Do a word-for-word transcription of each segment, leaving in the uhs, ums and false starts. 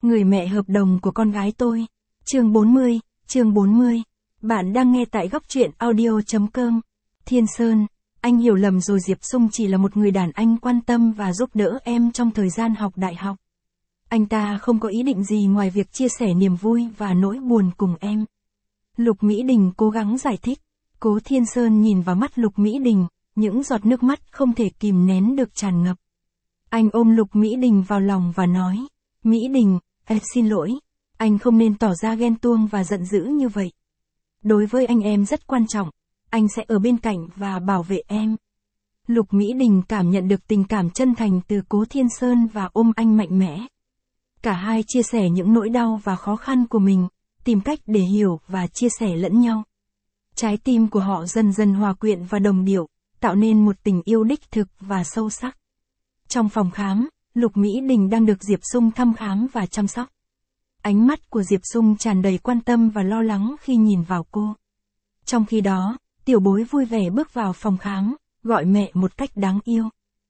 Người mẹ hợp đồng của con gái tôi. Chương bốn mươi, chương bốn mươi. Bạn đang nghe tại góc truyện audio chấm com. Thiên Sơn, anh hiểu lầm rồi, Diệp Sung chỉ là một người đàn anh quan tâm và giúp đỡ em trong thời gian học đại học. Anh ta không có ý định gì ngoài việc chia sẻ niềm vui và nỗi buồn cùng em. Lục Mỹ Đình cố gắng giải thích. Cố Thiên Sơn nhìn vào mắt Lục Mỹ Đình, những giọt nước mắt không thể kìm nén được tràn ngập. Anh ôm Lục Mỹ Đình vào lòng và nói, Mỹ Đình, em xin lỗi, anh không nên tỏ ra ghen tuông và giận dữ như vậy. Đối với anh em rất quan trọng, anh sẽ ở bên cạnh và bảo vệ em. Lục Mỹ Đình cảm nhận được tình cảm chân thành từ Cố Thiên Sơn và ôm anh mạnh mẽ. Cả hai chia sẻ những nỗi đau và khó khăn của mình, tìm cách để hiểu và chia sẻ lẫn nhau. Trái tim của họ dần dần hòa quyện và đồng điệu, tạo nên một tình yêu đích thực và sâu sắc. Trong phòng khám, Lục Mỹ Đình đang được Diệp Sung thăm khám và chăm sóc. Ánh mắt của Diệp Sung tràn đầy quan tâm và lo lắng khi nhìn vào cô. Trong khi đó, Tiểu Bối vui vẻ bước vào phòng khám, gọi mẹ một cách đáng yêu.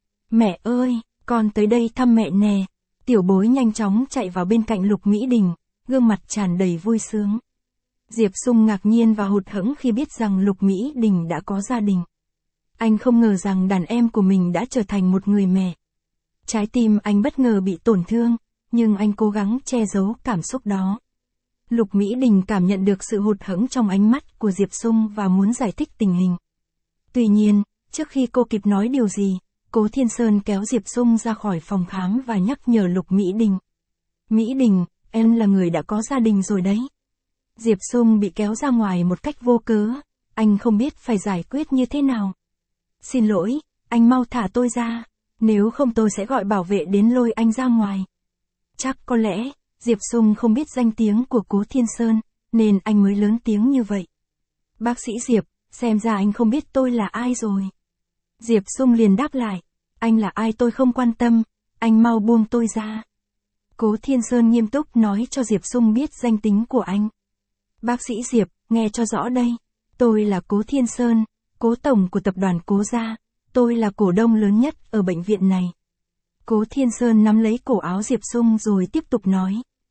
Mẹ ơi, con tới đây thăm mẹ nè. Tiểu Bối nhanh chóng chạy vào bên cạnh Lục Mỹ Đình, gương mặt tràn đầy vui sướng. Diệp Sung ngạc nhiên và hụt hẫng khi biết rằng Lục Mỹ Đình đã có gia đình. Anh không ngờ rằng đàn em của mình đã trở thành một người mẹ. Trái tim anh bất ngờ bị tổn thương, nhưng anh cố gắng che giấu cảm xúc đó. Lục Mỹ Đình cảm nhận được sự hụt hẫng trong ánh mắt của Diệp Sung và muốn giải thích tình hình. Tuy nhiên, trước khi cô kịp nói điều gì, Cố Thiên Sơn kéo Diệp Sung ra khỏi phòng khám và nhắc nhở Lục Mỹ Đình. Mỹ Đình, em là người đã có gia đình rồi đấy. Diệp Sung bị kéo ra ngoài một cách vô cớ, anh không biết phải giải quyết như thế nào. Xin lỗi, anh mau thả tôi ra, nếu không tôi sẽ gọi bảo vệ đến lôi anh ra ngoài. Chắc có lẽ, Diệp Sung không biết danh tiếng của Cố Thiên Sơn, nên anh mới lớn tiếng như vậy. Bác sĩ Diệp, xem ra anh không biết tôi là ai rồi. Diệp Sung liền đáp lại, anh là ai tôi không quan tâm, anh mau buông tôi ra. Cố Thiên Sơn nghiêm túc nói cho Diệp Sung biết danh tính của anh. Bác sĩ Diệp, nghe cho rõ đây, tôi là Cố Thiên Sơn, Cố Tổng của tập đoàn Cố gia, tôi là cổ đông lớn nhất ở bệnh viện này. Cố Thiên Sơn nắm lấy cổ áo Diệp Sung rồi tiếp tục nói.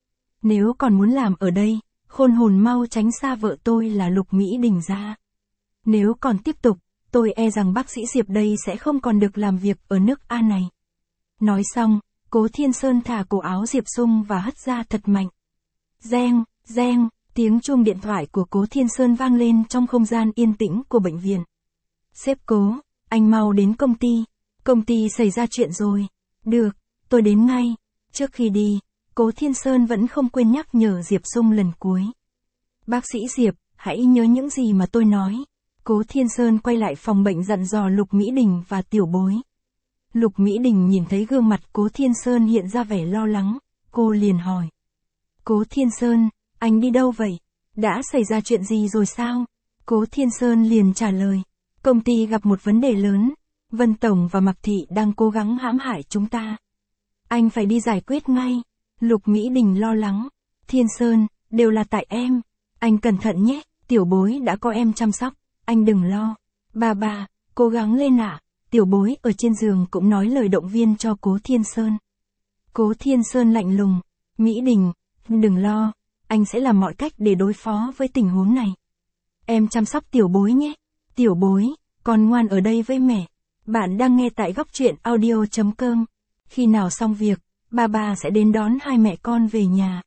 Nếu còn muốn làm ở đây, khôn hồn mau tránh xa vợ tôi là Lục Mỹ Đình ra. Nếu còn tiếp tục, tôi e rằng bác sĩ Diệp đây sẽ không còn được làm việc ở nước A này. Nói xong, Cố Thiên Sơn thả cổ áo Diệp Sung và hất ra thật mạnh. Reng, reng, tiếng chuông điện thoại của Cố Thiên Sơn vang lên trong không gian yên tĩnh của bệnh viện. Sếp Cố, anh mau đến công ty, công ty xảy ra chuyện rồi. Được, tôi đến ngay. Trước khi đi, Cố Thiên Sơn vẫn không quên nhắc nhở Diệp Sung lần cuối. Bác sĩ Diệp, hãy nhớ những gì mà tôi nói. Cố Thiên Sơn quay lại phòng bệnh dặn dò Lục Mỹ Đình và Tiểu Bối. Lục Mỹ Đình nhìn thấy gương mặt Cố Thiên Sơn hiện ra vẻ lo lắng, cô liền hỏi. Cố Thiên Sơn, anh đi đâu vậy? Đã xảy ra chuyện gì rồi sao? Cố Thiên Sơn liền trả lời. Công ty gặp một vấn đề lớn. Vân Tổng và Mạc Thị đang cố gắng hãm hại chúng ta. Anh phải đi giải quyết ngay. Lục Mỹ Đình lo lắng. Thiên Sơn, đều là tại em. Anh cẩn thận nhé, Tiểu Bối đã có em chăm sóc. Anh đừng lo. Bà bà, cố gắng lên ạ. À. Tiểu Bối ở trên giường cũng nói lời động viên cho Cố Thiên Sơn. Cố Thiên Sơn lạnh lùng. Mỹ Đình, đừng lo. Anh sẽ làm mọi cách để đối phó với tình huống này. Em chăm sóc Tiểu Bối nhé. Tiểu Bối, con ngoan ở đây với mẹ. Bạn đang nghe tại góc truyện audio chấm com. Khi nào xong việc, bà bà sẽ đến đón hai mẹ con về nhà.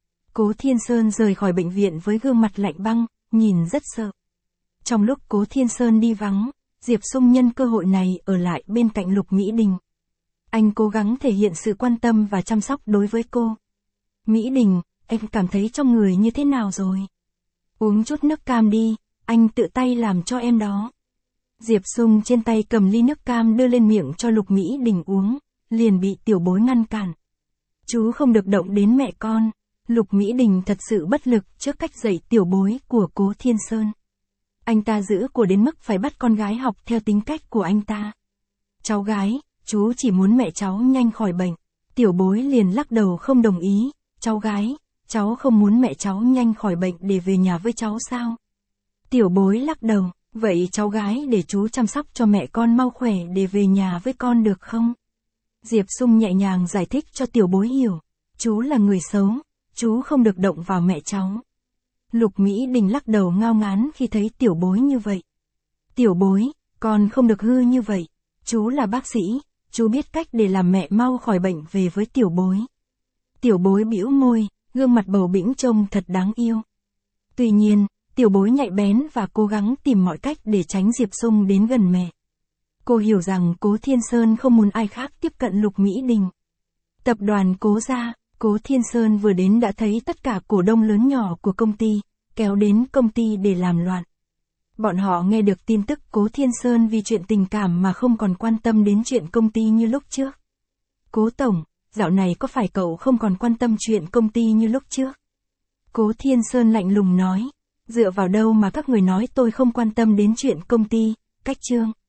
Cố Thiên Sơn rời khỏi bệnh viện với gương mặt lạnh băng, nhìn rất sợ. Trong lúc Cố Thiên Sơn đi vắng, Diệp Sung nhân cơ hội này ở lại bên cạnh Lục Mỹ Đình. Anh cố gắng thể hiện sự quan tâm và chăm sóc đối với cô. Mỹ Đình, em cảm thấy trong người như thế nào rồi? Uống chút nước cam đi, anh tự tay làm cho em đó. Diệp Sung trên tay cầm ly nước cam đưa lên miệng cho Lục Mỹ Đình uống, liền bị Tiểu Bối ngăn cản. Chú không được động đến mẹ con. Lục Mỹ Đình thật sự bất lực trước cách dạy Tiểu Bối của Cố Thiên Sơn. Anh ta giữ cô đến mức phải bắt con gái học theo tính cách của anh ta. Cháu gái, chú chỉ muốn mẹ cháu nhanh khỏi bệnh. Tiểu Bối liền lắc đầu không đồng ý. Cháu gái, cháu không muốn mẹ cháu nhanh khỏi bệnh để về nhà với cháu sao? Tiểu Bối lắc đầu. Vậy cháu gái để chú chăm sóc cho mẹ con mau khỏe để về nhà với con được không? Diệp Sung nhẹ nhàng giải thích cho Tiểu Bối hiểu. Chú là người xấu, chú không được động vào mẹ cháu. Lục Mỹ Đình lắc đầu ngao ngán khi thấy tiểu bối như vậy. Tiểu bối, con không được hư như vậy. Chú là bác sĩ, chú biết cách để làm mẹ mau khỏi bệnh về với tiểu bối. Tiểu bối bĩu môi, gương mặt bầu bĩnh trông thật đáng yêu. Tuy nhiên, tiểu bối nhạy bén và cố gắng tìm mọi cách để tránh Diệp Sung đến gần mẹ. Cô hiểu rằng Cố Thiên Sơn không muốn ai khác tiếp cận Lục Mỹ Đình. Tập đoàn Cố gia, Cố Thiên Sơn vừa đến đã thấy tất cả cổ đông lớn nhỏ của công ty, kéo đến công ty để làm loạn. Bọn họ nghe được tin tức Cố Thiên Sơn vì chuyện tình cảm mà không còn quan tâm đến chuyện công ty như lúc trước. Cố Tổng, dạo này có phải cậu không còn quan tâm chuyện công ty như lúc trước? Cố Thiên Sơn lạnh lùng nói, dựa vào đâu mà các người nói tôi không quan tâm đến chuyện công ty, Cách Trương.